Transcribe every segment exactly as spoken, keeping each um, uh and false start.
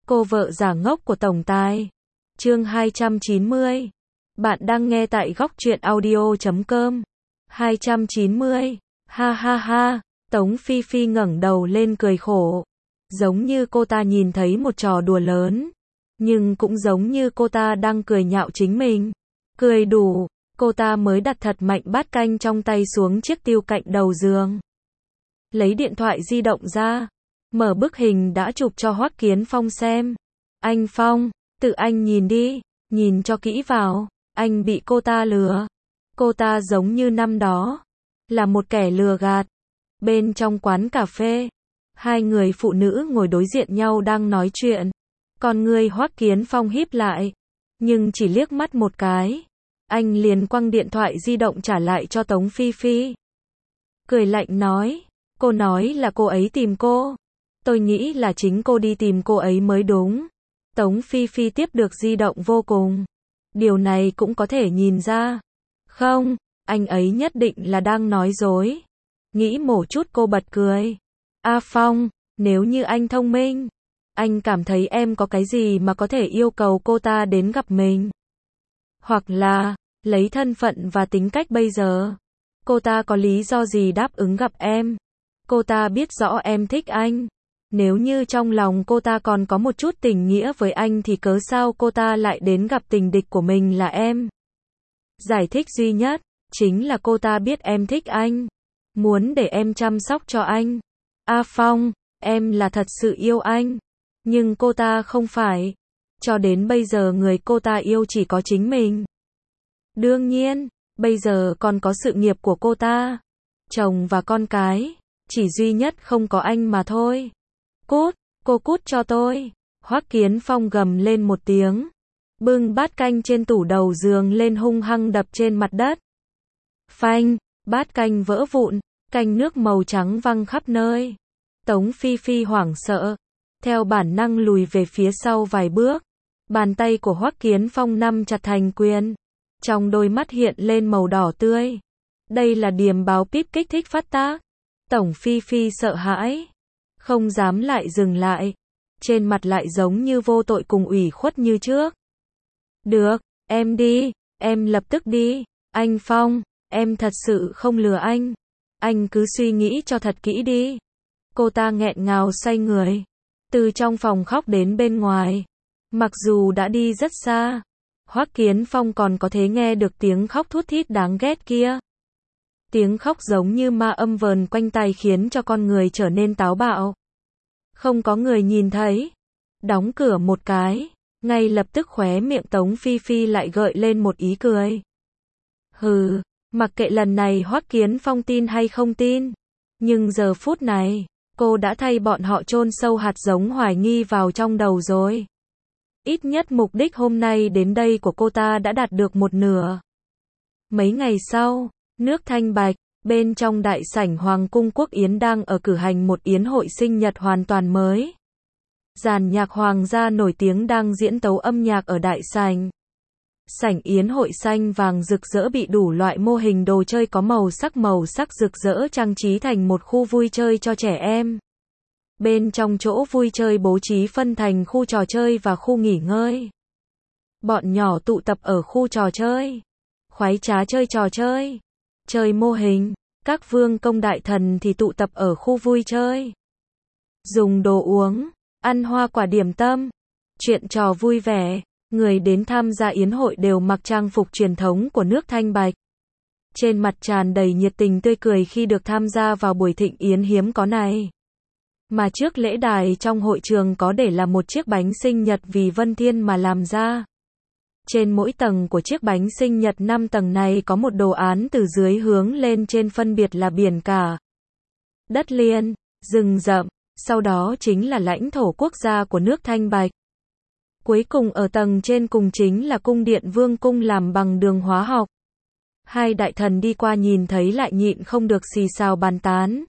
Cô vợ giả ngốc của tổng tài. Chương hai trăm chín mươi. Bạn đang nghe tại góc truyện audio chấm com. hai trăm chín mươi. Ha ha ha, Tống Phi Phi ngẩng đầu lên cười khổ. Giống như cô ta nhìn thấy một trò đùa lớn. Nhưng cũng giống như cô ta đang cười nhạo chính mình. Cười đủ, cô ta mới đặt thật mạnh bát canh trong tay xuống chiếc tiêu cạnh đầu giường. Lấy điện thoại di động ra. Mở bức hình đã chụp cho Hoắc Kiến Phong xem. Anh Phong, tự anh nhìn đi, nhìn cho kỹ vào, anh bị cô ta lừa. Cô ta giống như năm đó, là một kẻ lừa gạt. Bên trong quán cà phê, hai người phụ nữ ngồi đối diện nhau đang nói chuyện. Còn người Hoắc Kiến Phong híp lại, nhưng chỉ liếc mắt một cái, anh liền quăng điện thoại di động trả lại cho Tống Phi Phi. Cười lạnh nói, cô nói là cô ấy tìm cô. Tôi nghĩ là chính cô đi tìm cô ấy mới đúng. Tống Phi Phi tiếp được di động vô cùng. Điều này cũng có thể nhìn ra. Không, anh ấy nhất định là đang nói dối. Nghĩ một chút cô bật cười. A Phong, nếu như anh thông minh, anh cảm thấy em có cái gì mà có thể yêu cầu cô ta đến gặp mình. Hoặc là, lấy thân phận và tính cách bây giờ, cô ta có lý do gì đáp ứng gặp em. Cô ta biết rõ em thích anh. Nếu như trong lòng cô ta còn có một chút tình nghĩa với anh thì cớ sao cô ta lại đến gặp tình địch của mình là em. Giải thích duy nhất, chính là cô ta biết em thích anh. Muốn để em chăm sóc cho anh. A Phong, em là thật sự yêu anh. Nhưng cô ta không phải. Cho đến bây giờ người cô ta yêu chỉ có chính mình. Đương nhiên, bây giờ còn có sự nghiệp của cô ta. Chồng và con cái. Chỉ duy nhất không có anh mà thôi. Cút, cô cút cho tôi. Hoắc Kiến Phong gầm lên một tiếng. Bưng bát canh trên tủ đầu giường lên hung hăng đập trên mặt đất. Phanh, bát canh vỡ vụn, canh nước màu trắng văng khắp nơi. Tống Phi Phi hoảng sợ, theo bản năng lùi về phía sau vài bước. Bàn tay của Hoắc Kiến Phong nắm chặt thành quyền. Trong đôi mắt hiện lên màu đỏ tươi. Đây là điềm báo píp kích thích phát tác. Tổng Phi Phi sợ hãi. Không dám lại dừng lại. Trên mặt lại giống như vô tội cùng ủy khuất như trước. Được, em đi, em lập tức đi. Anh Phong, em thật sự không lừa anh. Anh cứ suy nghĩ cho thật kỹ đi. Cô ta nghẹn ngào xoay người. Từ trong phòng khóc đến bên ngoài. Mặc dù đã đi rất xa, Hoắc Kiến Phong còn có thể nghe được tiếng khóc thút thít đáng ghét kia. Tiếng khóc giống như ma âm vờn quanh tai khiến cho con người trở nên táo bạo. Không có người nhìn thấy. Đóng cửa một cái, ngay lập tức khóe miệng Tống Phi Phi lại gợi lên một ý cười. Hừ, mặc kệ lần này Hoắc Kiến Phong tin hay không tin. Nhưng giờ phút này, cô đã thay bọn họ chôn sâu hạt giống hoài nghi vào trong đầu rồi. Ít nhất mục đích hôm nay đến đây của cô ta đã đạt được một nửa. Mấy ngày sau, nước Thanh Bạch, bên trong đại sảnh Hoàng cung Quốc Yến đang ở cử hành một yến hội sinh nhật hoàn toàn mới. Dàn nhạc hoàng gia nổi tiếng đang diễn tấu âm nhạc ở đại sảnh. Sảnh yến hội xanh vàng rực rỡ bị đủ loại mô hình đồ chơi có màu sắc màu sắc rực rỡ trang trí thành một khu vui chơi cho trẻ em. Bên trong chỗ vui chơi bố trí phân thành khu trò chơi và khu nghỉ ngơi. Bọn nhỏ tụ tập ở khu trò chơi. Khoái trá chơi trò chơi. Chơi mô hình. Các vương công đại thần thì tụ tập ở khu vui chơi. Dùng đồ uống. Ăn hoa quả điểm tâm. Chuyện trò vui vẻ. Người đến tham gia yến hội đều mặc trang phục truyền thống của nước Thanh Bạch. Trên mặt tràn đầy nhiệt tình tươi cười khi được tham gia vào buổi thịnh yến hiếm có này. Mà trước lễ đài trong hội trường có để là một chiếc bánh sinh nhật vì Vân Thiên mà làm ra. Trên mỗi tầng của chiếc bánh sinh nhật năm tầng này có một đồ án từ dưới hướng lên trên phân biệt là biển cả, đất liền, rừng rậm, sau đó chính là lãnh thổ quốc gia của nước Thanh Bạch. Cuối cùng ở tầng trên cùng chính là cung điện vương cung làm bằng đường hóa học. Hai đại thần đi qua nhìn thấy lại nhịn không được xì xào bàn tán.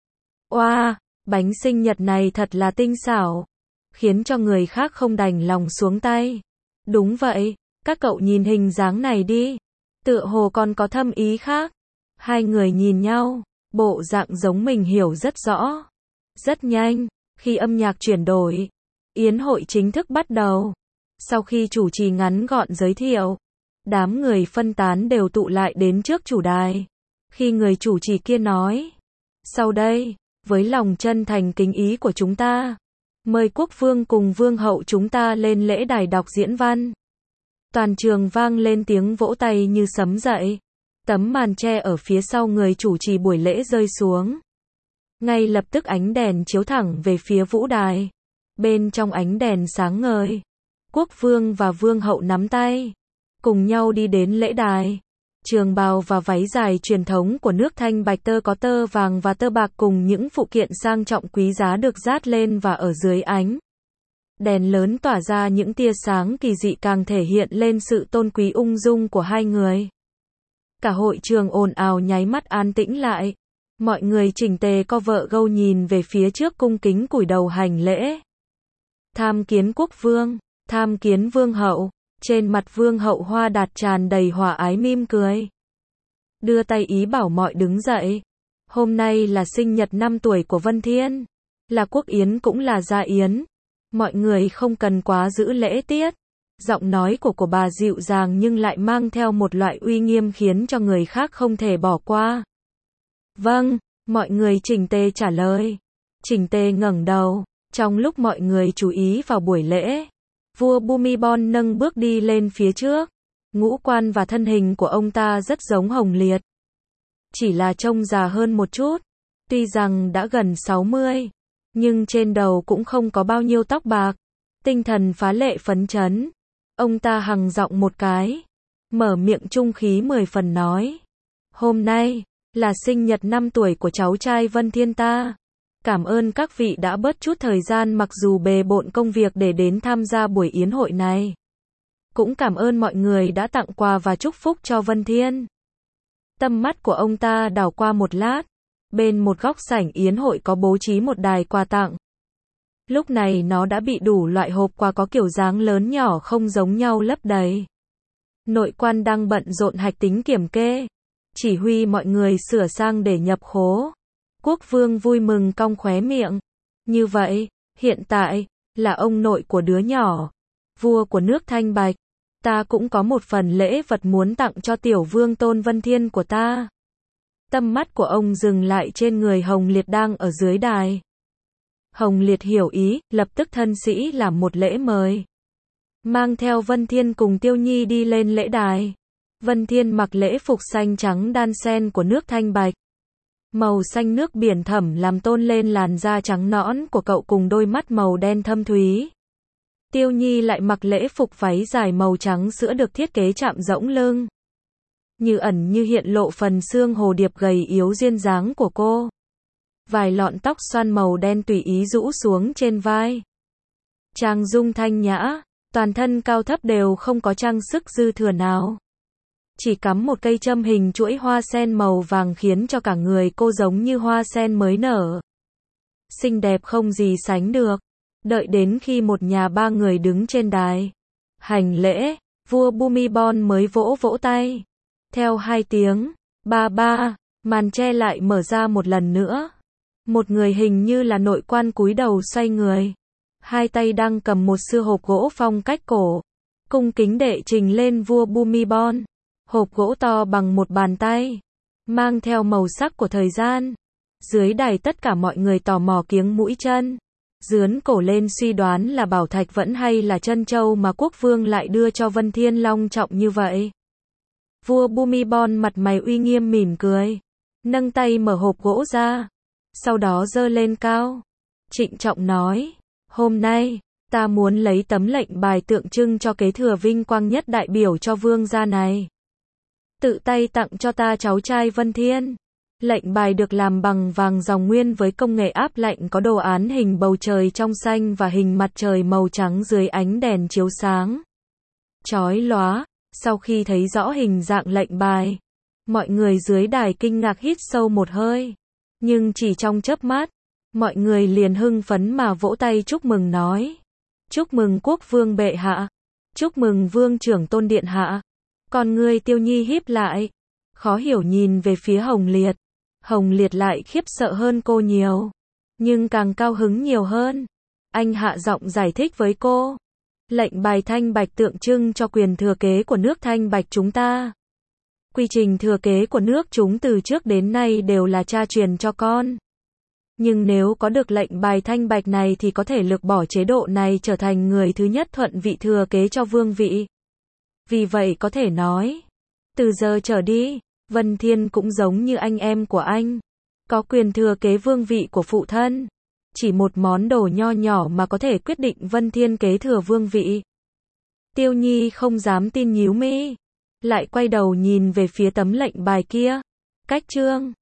Oa, bánh sinh nhật này thật là tinh xảo, khiến cho người khác không đành lòng xuống tay. Đúng vậy, các cậu nhìn hình dáng này đi, tựa hồ còn có thâm ý khác. Hai người nhìn nhau, bộ dạng giống mình hiểu rất rõ. Rất nhanh, khi âm nhạc chuyển đổi, Yến hội chính thức bắt đầu. Sau khi chủ trì ngắn gọn giới thiệu, đám người phân tán đều tụ lại đến trước chủ đài. Khi người chủ trì kia nói, sau đây, với lòng chân thành kính ý của chúng ta, mời quốc vương cùng vương hậu chúng ta lên lễ đài đọc diễn văn. Toàn trường vang lên tiếng vỗ tay như sấm dậy. Tấm màn che ở phía sau người chủ trì buổi lễ rơi xuống. Ngay lập tức ánh đèn chiếu thẳng về phía vũ đài. Bên trong ánh đèn sáng ngời, quốc vương và vương hậu nắm tay, cùng nhau đi đến lễ đài. Trường bào và váy dài truyền thống của nước Thanh Bạch tơ có tơ vàng và tơ bạc cùng những phụ kiện sang trọng quý giá được dát lên và ở dưới ánh đèn lớn tỏa ra những tia sáng kỳ dị càng thể hiện lên sự tôn quý ung dung của hai người. Cả hội trường ồn ào nháy mắt an tĩnh lại. Mọi người chỉnh tề co vợ gâu nhìn về phía trước cung kính cúi đầu hành lễ. Tham kiến quốc vương, tham kiến vương hậu. Trên mặt vương hậu Hoa Đạt tràn đầy hòa ái mỉm cười. Đưa tay ý bảo mọi đứng dậy. Hôm nay là sinh nhật năm tuổi của Vân Thiên. Là quốc yến cũng là gia yến. Mọi người không cần quá giữ lễ tiết. Giọng nói của của bà dịu dàng nhưng lại mang theo một loại uy nghiêm khiến cho người khác không thể bỏ qua. Vâng, mọi người chỉnh tề trả lời. Chỉnh tề ngẩng đầu. Trong lúc mọi người chú ý vào buổi lễ, vua Bhumibol nâng bước đi lên phía trước. Ngũ quan và thân hình của ông ta rất giống Hồng Liệt. Chỉ là trông già hơn một chút. Tuy rằng đã gần sáu mươi, nhưng trên đầu cũng không có bao nhiêu tóc bạc. Tinh thần phá lệ phấn chấn. Ông ta hằng giọng một cái, mở miệng trung khí mười phần nói. Hôm nay, là sinh nhật năm tuổi của cháu trai Vân Thiên ta. Cảm ơn các vị đã bớt chút thời gian mặc dù bề bộn công việc để đến tham gia buổi yến hội này. Cũng cảm ơn mọi người đã tặng quà và chúc phúc cho Vân Thiên. Tâm mắt của ông ta đảo qua một lát. Bên một góc sảnh yến hội có bố trí một đài quà tặng. Lúc này nó đã bị đủ loại hộp quà có kiểu dáng lớn nhỏ không giống nhau lấp đầy. Nội quan đang bận rộn hạch tính kiểm kê, chỉ huy mọi người sửa sang để nhập khố. Quốc vương vui mừng cong khóe miệng. Như vậy, hiện tại, là ông nội của đứa nhỏ, vua của nước Thanh Bạch. Ta cũng có một phần lễ vật muốn tặng cho tiểu vương Tôn Vân Thiên của ta. Tâm mắt của ông dừng lại trên người Hồng Liệt đang ở dưới đài. Hồng Liệt hiểu ý, lập tức thân sĩ làm một lễ mời. Mang theo Vân Thiên cùng Tiêu Nhi đi lên lễ đài. Vân Thiên mặc lễ phục xanh trắng đan sen của nước Thanh Bạch. Màu xanh nước biển thẳm làm tôn lên làn da trắng nõn của cậu cùng đôi mắt màu đen thâm thúy. Tiêu Nhi lại mặc lễ phục váy dài màu trắng sữa được thiết kế chạm rỗng lưng. Như ẩn như hiện lộ phần xương hồ điệp gầy yếu duyên dáng của cô. Vài lọn tóc xoăn màu đen tùy ý rũ xuống trên vai. Trang dung thanh nhã, toàn thân cao thấp đều không có trang sức dư thừa nào. Chỉ cắm một cây châm hình chuỗi hoa sen màu vàng khiến cho cả người cô giống như hoa sen mới nở. Xinh đẹp không gì sánh được. Đợi đến khi một nhà ba người đứng trên đài hành lễ, vua Bhumibol mới vỗ vỗ tay. Theo hai tiếng, ba ba, màn che lại mở ra một lần nữa. Một người hình như là nội quan cúi đầu xoay người. Hai tay đang cầm một sưa hộp gỗ phong cách cổ. Cung kính đệ trình lên vua Bhumibol. Hộp gỗ to bằng một bàn tay. Mang theo màu sắc của thời gian. Dưới đài tất cả mọi người tò mò kiếng mũi chân. Dướn cổ lên suy đoán là bảo thạch vẫn hay là chân châu mà quốc vương lại đưa cho Vân Thiên long trọng như vậy. Vua Bhumibol mặt mày uy nghiêm mỉm cười. Nâng tay mở hộp gỗ ra. Sau đó giơ lên cao. Trịnh trọng nói. Hôm nay, ta muốn lấy tấm lệnh bài tượng trưng cho kế thừa vinh quang nhất đại biểu cho vương gia này. Tự tay tặng cho ta cháu trai Vân Thiên. Lệnh bài được làm bằng vàng dòng nguyên với công nghệ áp lạnh có đồ án hình bầu trời trong xanh và hình mặt trời màu trắng dưới ánh đèn chiếu sáng. Chói lóa, sau khi thấy rõ hình dạng lệnh bài, mọi người dưới đài kinh ngạc hít sâu một hơi. Nhưng chỉ trong chớp mắt, mọi người liền hưng phấn mà vỗ tay chúc mừng nói. Chúc mừng quốc vương bệ hạ. Chúc mừng vương trưởng Tôn điện hạ. Còn người Tiêu Nhi híp lại, khó hiểu nhìn về phía Hồng Liệt. Hồng Liệt lại khiếp sợ hơn cô nhiều, nhưng càng cao hứng nhiều hơn. Anh hạ giọng giải thích với cô. Lệnh bài Thanh Bạch tượng trưng cho quyền thừa kế của nước Thanh Bạch chúng ta. Quy trình thừa kế của nước chúng từ trước đến nay đều là cha truyền cho con. Nhưng nếu có được lệnh bài Thanh Bạch này thì có thể lược bỏ chế độ này, trở thành người thứ nhất thuận vị thừa kế cho vương vị. Vì vậy có thể nói, từ giờ trở đi, Vân Thiên cũng giống như anh em của anh, có quyền thừa kế vương vị của phụ thân. Chỉ một món đồ nho nhỏ mà có thể quyết định Vân Thiên kế thừa vương vị. Tiêu Nhi không dám tin, nhíu mi, lại quay đầu nhìn về phía tấm lệnh bài kia. Cách chương